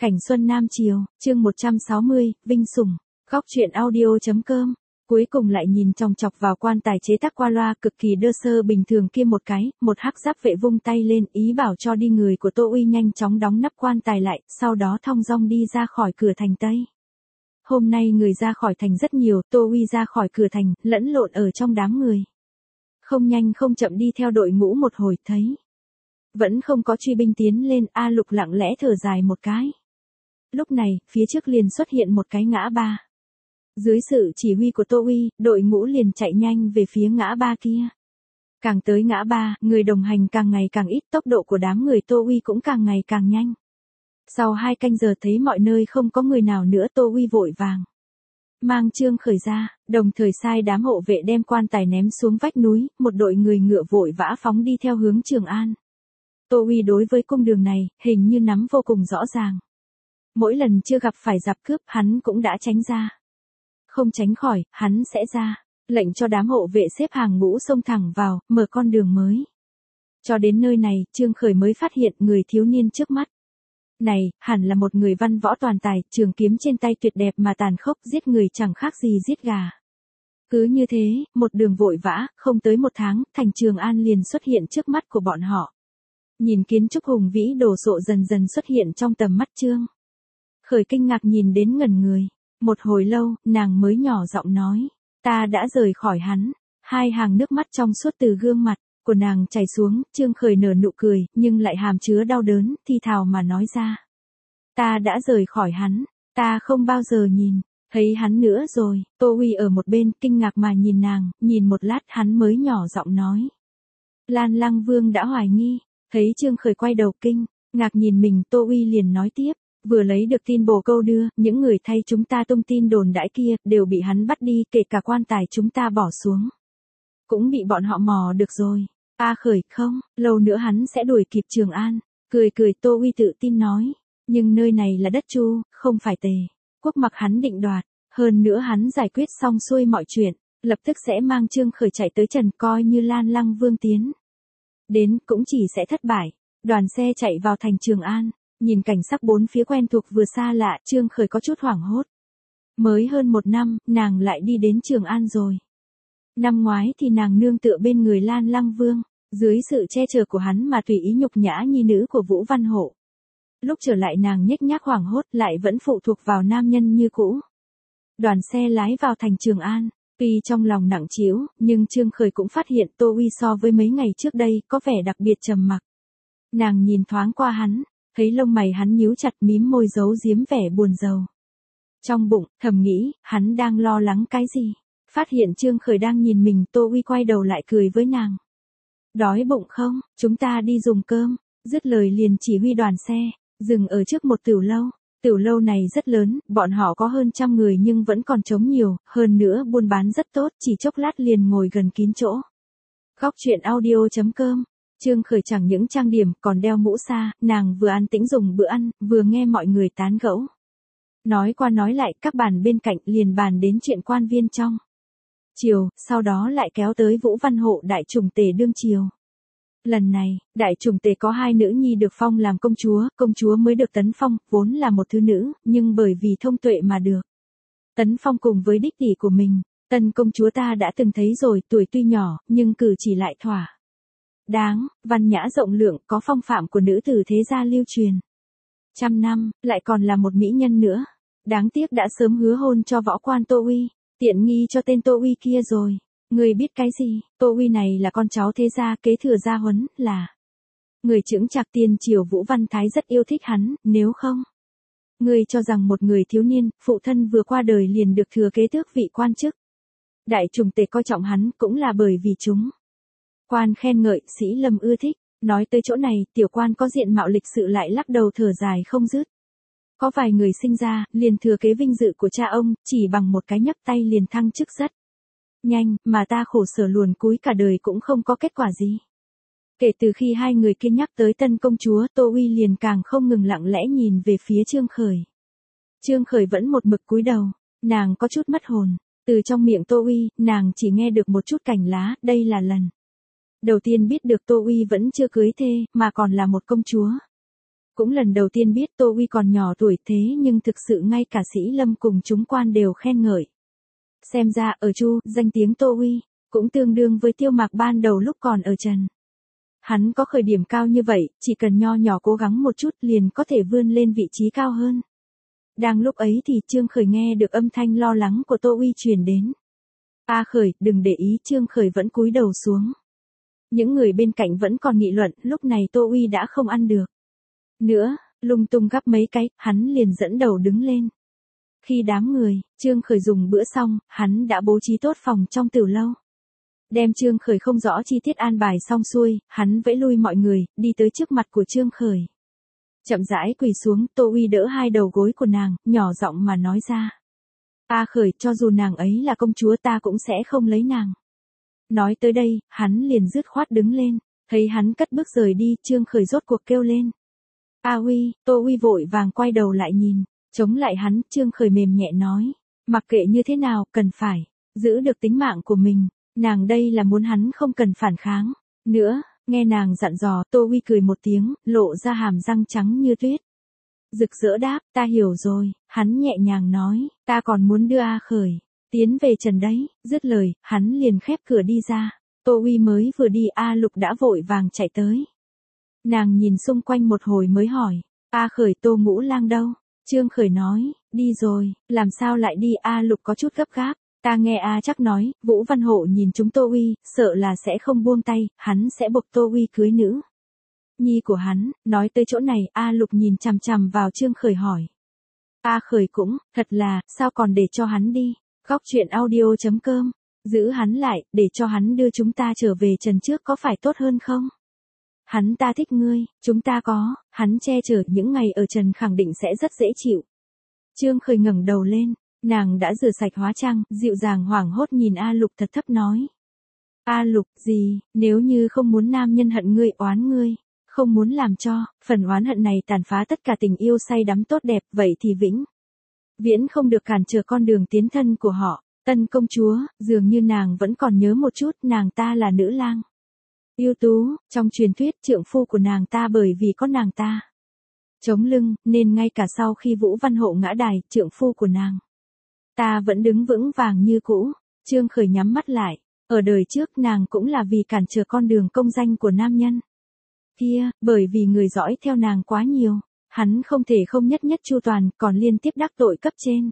Cảnh Xuân Nam Chiều, chương 160, Vinh Sủng, góc truyện audio.com. Cuối cùng lại nhìn chòng chọc vào quan tài chế tác qua loa cực kỳ đơn sơ bình thường kia một cái, một hắc giáp vệ vung tay lên ý bảo cho đi người của Tô Uy nhanh chóng đóng nắp quan tài lại, sau đó thong dong đi ra khỏi cửa thành Tây. Hôm nay người ra khỏi thành rất nhiều, Tô Uy ra khỏi cửa thành, lẫn lộn ở trong đám người. Không nhanh không chậm đi theo đội ngũ một hồi thấy. Vẫn không có truy binh tiến lên, A Lục lặng lẽ thở dài một cái. Lúc này, phía trước liền xuất hiện một cái ngã ba. Dưới sự chỉ huy của Tô Uy, đội ngũ liền chạy nhanh về phía ngã ba kia. Càng tới ngã ba, người đồng hành càng ngày càng ít, tốc độ của đám người Tô Uy cũng càng ngày càng nhanh. Sau 2 canh giờ thấy mọi nơi không có người nào nữa, Tô Uy vội vàng mang Trương Khởi ra, đồng thời sai đám hộ vệ đem quan tài ném xuống vách núi, một đội người ngựa vội vã phóng đi theo hướng Trường An. Tô Uy đối với cung đường này, hình như nắm vô cùng rõ ràng. Mỗi lần chưa gặp phải giặc cướp, hắn cũng đã tránh ra. Không tránh khỏi, hắn sẽ ra, lệnh cho đám hộ vệ xếp hàng ngũ xông thẳng vào, mở con đường mới. Cho đến nơi này, Trương Khởi mới phát hiện người thiếu niên trước mắt. Này, hẳn là một người văn võ toàn tài, trường kiếm trên tay tuyệt đẹp mà tàn khốc, giết người chẳng khác gì giết gà. Cứ như thế, một đường vội vã, không tới 1 tháng, thành Trường An liền xuất hiện trước mắt của bọn họ. Nhìn kiến trúc hùng vĩ đồ sộ dần dần xuất hiện trong tầm mắt Trương Khởi kinh ngạc nhìn đến ngẩn người. Một hồi lâu, nàng mới nhỏ giọng nói, ta đã rời khỏi hắn. 2 hàng nước mắt trong suốt từ gương mặt của nàng chảy xuống, Trương Khởi nở nụ cười, nhưng lại hàm chứa đau đớn, thi thào mà nói ra. Ta đã rời khỏi hắn, ta không bao giờ nhìn thấy hắn nữa rồi. Tô Uy ở một bên kinh ngạc mà nhìn nàng, nhìn một lát hắn mới nhỏ giọng nói. Lan Lăng Vương đã hoài nghi, thấy Trương Khởi quay đầu kinh ngạc nhìn mình, Tô Uy liền nói tiếp. Vừa lấy được tin bồ câu đưa, những người thay chúng ta tung tin đồn đãi kia, đều bị hắn bắt đi, kể cả quan tài chúng ta bỏ xuống. Cũng bị bọn họ mò được rồi. A Khởi, không, lâu nữa hắn sẽ đuổi kịp Trường An. Cười cười Tô Uy tự tin nói. Nhưng nơi này là đất Chu, không phải Tề quốc mặc hắn định đoạt. Hơn nữa hắn giải quyết xong xuôi mọi chuyện, lập tức sẽ mang Trương Khởi chạy tới Trần, coi như Lan Lăng Vương tiến đến cũng chỉ sẽ thất bại. Đoàn xe chạy vào thành Trường An. Nhìn cảnh sắc bốn phía quen thuộc vừa xa lạ, Trương Khởi có chút hoảng hốt. Mới hơn 1 năm, nàng lại đi đến Trường An rồi. Năm ngoái thì nàng nương tựa bên người Lan Lăng Vương, dưới sự che chở của hắn mà tùy ý nhục nhã nhi nữ của Vũ Văn Hộ. Lúc trở lại nàng nhếch nhác hoảng hốt, lại vẫn phụ thuộc vào nam nhân như cũ. Đoàn xe lái vào thành Trường An, tuy trong lòng nặng trĩu, nhưng Trương Khởi cũng phát hiện Tô Uy so với mấy ngày trước đây có vẻ đặc biệt trầm mặc. Nàng nhìn thoáng qua hắn. Thấy lông mày hắn nhíu chặt, mím môi giấu giếm vẻ buồn rầu. Trong bụng, thầm nghĩ, hắn đang lo lắng cái gì? Phát hiện Trương Khởi đang nhìn mình, Tô Uy quay đầu lại cười với nàng. Đói bụng không? Chúng ta đi dùng cơm. Dứt lời liền chỉ huy đoàn xe, dừng ở trước một tiểu lâu. Tiểu lâu này rất lớn, bọn họ có hơn 100 người nhưng vẫn còn trống nhiều, hơn nữa buôn bán rất tốt, chỉ chốc lát liền ngồi gần kín chỗ. Góc truyện audio.com. Trương Khởi chẳng những trang điểm còn đeo mũ sa, nàng vừa an tĩnh dùng bữa ăn, vừa nghe mọi người tán gẫu. Nói qua nói lại, các bàn bên cạnh liền bàn đến chuyện quan viên trong triều, sau đó lại kéo tới Vũ Văn Hộ đại trùng tề đương triều. Lần này, đại trùng tề có 2 nữ nhi được phong làm công chúa mới được tấn phong, vốn là một thứ nữ, nhưng bởi vì thông tuệ mà được tấn phong cùng với đích tỷ của mình. Tân công chúa ta đã từng thấy rồi, tuổi tuy nhỏ, nhưng cử chỉ lại thỏa đáng, văn nhã rộng lượng, có phong phạm của nữ tử thế gia lưu truyền 100 năm, lại còn là một mỹ nhân nữa. Đáng tiếc đã sớm hứa hôn cho võ quan Tô Uy, tiện nghi cho tên Tô Uy kia rồi. Người biết cái gì? Tô Uy này là con cháu thế gia kế thừa gia huấn, là người chững chạc tiền triều Vũ Văn Thái rất yêu thích hắn, nếu không. Người cho rằng một người thiếu niên, phụ thân vừa qua đời liền được thừa kế tước vị quan chức. Đại trùng tề coi trọng hắn cũng là bởi vì chúng quan khen ngợi, sĩ lâm ưa thích. Nói tới chỗ này, tiểu quan có diện mạo lịch sự lại lắc đầu thở dài không dứt. Có vài người sinh ra, liền thừa kế vinh dự của cha ông, chỉ bằng một cái nhấc tay liền thăng chức rất nhanh, mà ta khổ sở luồn cúi cả đời cũng không có kết quả gì. Kể từ khi 2 người kia nhắc tới tân công chúa, Tô Uy liền càng không ngừng lặng lẽ nhìn về phía Trương Khởi. Trương Khởi vẫn một mực cúi đầu, nàng có chút mất hồn. Từ trong miệng Tô Uy, nàng chỉ nghe được một chút cành lá, đây là lần đầu tiên biết được Tô Uy vẫn chưa cưới thê, mà còn là một công chúa. Cũng lần đầu tiên biết Tô Uy còn nhỏ tuổi thế nhưng thực sự ngay cả Sĩ Lâm cùng chúng quan đều khen ngợi. Xem ra ở Chu, danh tiếng Tô Uy cũng tương đương với Tiêu Mạc ban đầu lúc còn ở Trần. Hắn có khởi điểm cao như vậy, chỉ cần nho nhỏ cố gắng một chút liền có thể vươn lên vị trí cao hơn. Đang lúc ấy thì Trương Khởi nghe được âm thanh lo lắng của Tô Uy truyền đến. A Khởi, đừng để ý, Trương Khởi vẫn cúi đầu xuống. Những người bên cạnh vẫn còn nghị luận, lúc này Tô Uy đã không ăn được nữa, lung tung gắp mấy cái, hắn liền dẫn đầu đứng lên. Khi đám người, Trương Khởi dùng bữa xong, hắn đã bố trí tốt phòng trong tiểu lâu. Đem Trương Khởi không rõ chi tiết an bài xong xuôi, hắn vẫy lui mọi người, đi tới trước mặt của Trương Khởi. Chậm rãi quỳ xuống, Tô Uy đỡ hai đầu gối của nàng, nhỏ giọng mà nói ra. A Khởi, cho dù nàng ấy là công chúa ta cũng sẽ không lấy nàng. Nói tới đây, hắn liền dứt khoát đứng lên, thấy hắn cất bước rời đi, Trương Khởi rốt cuộc kêu lên. A Uy, Tô Uy vội vàng quay đầu lại nhìn, chống lại hắn, Trương Khởi mềm nhẹ nói. Mặc kệ như thế nào, cần phải giữ được tính mạng của mình, nàng đây là muốn hắn không cần phản kháng. Nữa, nghe nàng dặn dò, Tô Uy cười một tiếng, lộ ra hàm răng trắng như tuyết. Rực rỡ đáp, ta hiểu rồi, hắn nhẹ nhàng nói, ta còn muốn đưa A Khởi tiến về Trần đấy, dứt lời, hắn liền khép cửa đi ra. Tô Uy mới vừa đi, A Lục đã vội vàng chạy tới. Nàng nhìn xung quanh một hồi mới hỏi, A Khởi, Tô Ngũ Lang đâu? Trương Khởi nói, đi rồi, làm sao lại đi? A Lục có chút gấp gáp. Ta nghe A Chắc nói, Vũ Văn Hộ nhìn chúng Tô Uy, sợ là sẽ không buông tay, hắn sẽ buộc Tô Uy cưới nữ nhi của hắn. Nói tới chỗ này, A Lục nhìn chằm chằm vào Trương Khởi hỏi. A Khởi cũng, thật là, sao còn để cho hắn đi? Góc truyện audio.com, giữ hắn lại, để cho hắn đưa chúng ta trở về Trần trước có phải tốt hơn không? Hắn ta thích ngươi, chúng ta có, hắn che chở những ngày ở Trần khẳng định sẽ rất dễ chịu. Trương Khởi ngẩng đầu lên, nàng đã rửa sạch hóa trang, dịu dàng hoảng hốt nhìn A Lục thật thấp nói. A Lục, gì, nếu như không muốn nam nhân hận ngươi, oán ngươi, không muốn làm cho phần oán hận này tàn phá tất cả tình yêu say đắm tốt đẹp, vậy thì vĩnh viễn không được cản trở con đường tiến thân của họ. Tân công chúa, dường như nàng vẫn còn nhớ một chút, nàng ta là nữ lang ưu tú, trong truyền thuyết trượng phu của nàng ta bởi vì có nàng ta chống lưng, nên ngay cả sau khi Vũ Văn Hộ ngã đài, trượng phu của nàng ta vẫn đứng vững vàng như cũ. Trương Khởi nhắm mắt lại, ở đời trước nàng cũng là vì cản trở con đường công danh của nam nhân kia, bởi vì người dõi theo nàng quá nhiều, hắn không thể không nhất nhất chu toàn, còn liên tiếp đắc tội cấp trên.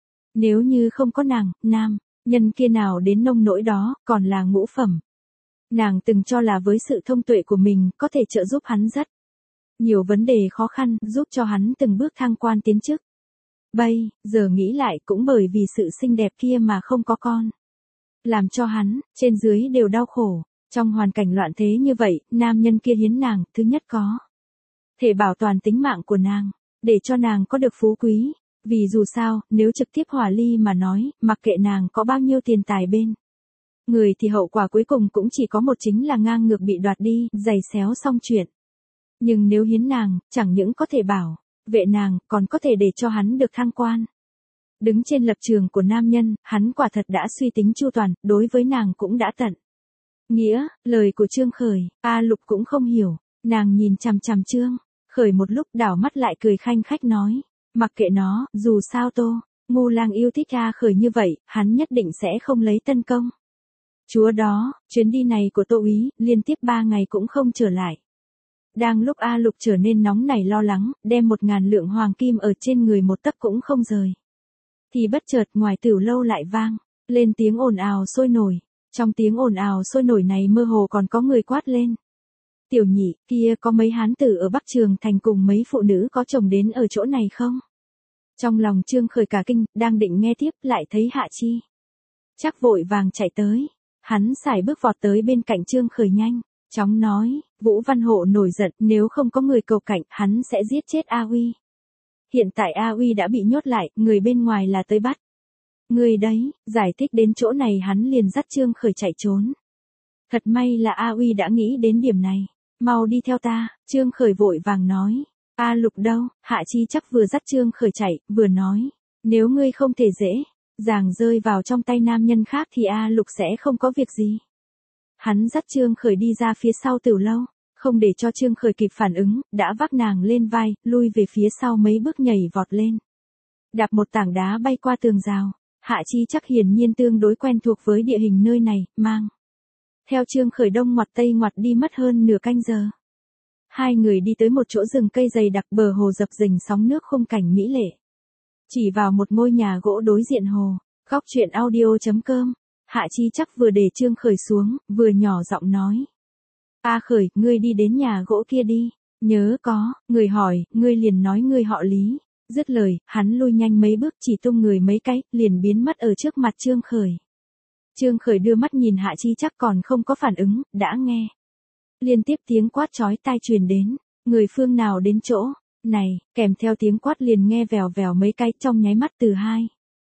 Nếu như không có nàng, nam nhân kia nào đến nông nỗi đó, còn là ngũ phẩm. Nàng từng cho là với sự thông tuệ của mình có thể trợ giúp hắn rất nhiều vấn đề khó khăn, giúp cho hắn từng bước thăng quan tiến chức. Bây giờ nghĩ lại cũng bởi vì sự xinh đẹp kia mà không có con, làm cho hắn trên dưới đều đau khổ. Trong hoàn cảnh loạn thế như vậy, nam nhân kia hiến nàng, thứ nhất có thể bảo toàn tính mạng của nàng, để cho nàng có được phú quý. Vì dù sao, nếu trực tiếp hòa ly mà nói, mặc kệ nàng có bao nhiêu tiền tài bên người thì hậu quả cuối cùng cũng chỉ có một, chính là ngang ngược bị đoạt đi, giày xéo xong chuyện. Nhưng nếu hiến nàng, chẳng những có thể bảo vệ nàng, còn có thể để cho hắn được thăng quan. Đứng trên lập trường của nam nhân, hắn quả thật đã suy tính chu toàn, đối với nàng cũng đã tận nghĩa. Lời của Trương Khởi, A Lục cũng không hiểu, nàng nhìn chằm chằm Trương Khởi một lúc, đảo mắt lại cười khanh khách nói, mặc kệ nó, dù sao Tô Ngũ Lang yêu thích A Khởi như vậy, hắn nhất định sẽ không lấy tân công chúa đó. Chuyến đi này của Tô Úy, liên tiếp 3 ngày cũng không trở lại. Đang lúc A Lục trở nên nóng nảy lo lắng, đem 1.000 lượng hoàng kim ở trên người một tấc cũng không rời, thì bất chợt ngoài tiểu lâu lại vang lên tiếng ồn ào sôi nổi. Trong tiếng ồn ào sôi nổi này mơ hồ còn có người quát lên. Tiểu Nhị, kia có mấy hán tử ở Bắc Trường Thành cùng mấy phụ nữ có chồng đến ở chỗ này không? Trong lòng Trương Khởi cả kinh, đang định nghe tiếp, lại thấy Hạ Chi Chắc vội vàng chạy tới. Hắn sải bước vọt tới bên cạnh Trương Khởi nhanh chóng nói, Vũ Văn Hộ nổi giận, nếu không có người cầu cạnh, hắn sẽ giết chết A Uy. Hiện tại A Uy đã bị nhốt lại, người bên ngoài là tới bắt người đấy. Giải thích đến chỗ này hắn liền dắt Trương Khởi chạy trốn. Thật may là A Uy đã nghĩ đến điểm này. Mau đi theo ta, Trương Khởi vội vàng nói. A Lục đâu? Hạ Chi Chắc vừa dắt Trương Khởi chạy, vừa nói, nếu ngươi không thể dễ dàng rơi vào trong tay nam nhân khác thì A Lục sẽ không có việc gì. Hắn dắt Trương Khởi đi ra phía sau tiểu lâu, Không để cho Trương Khởi kịp phản ứng, đã vác nàng lên vai, lui về phía sau mấy bước nhảy vọt lên. Đạp một tảng đá bay qua tường rào, Hạ Chi chắc hiển nhiên tương đối quen thuộc với địa hình nơi này, mang theo Trương Khởi đông ngoặt tây ngoặt đi mất hơn nửa canh giờ. Hai người đi tới một chỗ rừng cây dày đặc bờ hồ dập dềnh sóng nước khung cảnh mỹ lệ. Chỉ vào một ngôi nhà gỗ đối diện hồ, góc chuyện audio.com, Hạ Chi chắc vừa để Trương Khởi xuống, vừa nhỏ giọng nói. A Khởi, ngươi đi đến nhà gỗ kia đi, nhớ có, người hỏi, ngươi liền nói ngươi họ Lý. Dứt lời, hắn lui nhanh mấy bước chỉ tung người mấy cái, liền biến mất ở trước mặt Trương Khởi. Trương Khởi đưa mắt nhìn Hạ Chi chắc còn không có phản ứng, đã nghe. Liên tiếp tiếng quát chói tai truyền đến, người phương nào đến chỗ, này, kèm theo tiếng quát liền nghe vèo vèo mấy cái trong nháy mắt từ hai.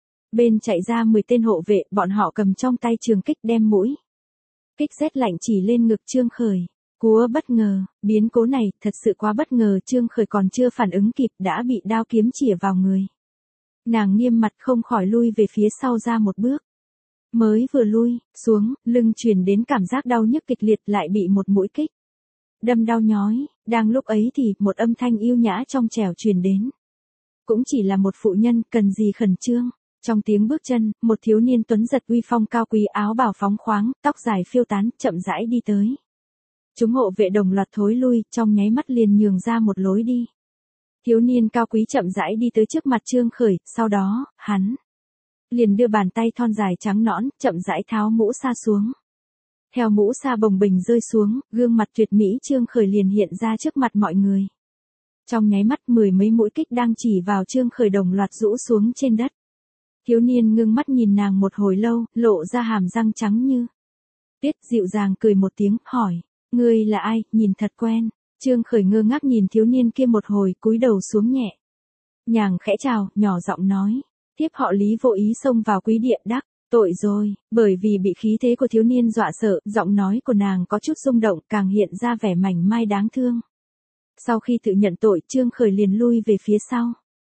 Bên chạy ra 10 tên hộ vệ, bọn họ cầm trong tay trường kích đem mũi. Kích rét lạnh chỉ lên ngực Trương Khởi. Cúa bất ngờ, biến cố này thật sự quá bất ngờ, Trương Khởi còn chưa phản ứng kịp đã bị đao kiếm chĩa vào người. Nàng nghiêm mặt không khỏi lui về phía sau ra một bước. Mới vừa lui, xuống, lưng truyền đến cảm giác đau nhức kịch liệt lại bị một mũi kích đâm đau nhói, đang lúc ấy thì một âm thanh yêu nhã trong trẻo truyền đến. Cũng chỉ là một phụ nhân, cần gì khẩn trương. Trong tiếng bước chân, một thiếu niên tuấn giật uy phong cao quý áo bào phóng khoáng, tóc dài phiêu tán, chậm rãi đi tới. Chúng hộ vệ đồng loạt thối lui, trong nháy mắt liền nhường ra một lối đi. Thiếu niên cao quý chậm rãi đi tới trước mặt Trương Khởi, sau đó, hắn liền đưa bàn tay thon dài trắng nõn, chậm rãi tháo mũ sa xuống. Theo mũ sa bồng bềnh rơi xuống, gương mặt tuyệt mỹ Trương Khởi liền hiện ra trước mặt mọi người. Trong nháy mắt 10 mấy mũi kích đang chỉ vào Trương Khởi đồng loạt rũ xuống trên đất. Thiếu niên ngưng mắt nhìn nàng một hồi lâu, lộ ra hàm răng trắng như tuyết, dịu dàng cười một tiếng, hỏi, ngươi là ai, nhìn thật quen. Trương Khởi ngơ ngác nhìn thiếu niên kia một hồi, cúi đầu xuống nhẹ. Nhàng khẽ chào, nhỏ giọng nói, thiếp họ Lý vô ý xông vào quý địa đắc tội rồi, bởi vì bị khí thế của thiếu niên dọa sợ, giọng nói của nàng có chút rung động, càng hiện ra vẻ mảnh mai đáng thương. Sau khi tự nhận tội, Trương Khởi liền lui về phía sau.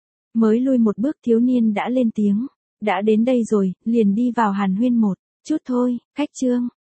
Mới lui một bước thiếu niên đã lên tiếng, đã đến đây rồi, liền đi vào hàn huyên một chút thôi, khách Trương.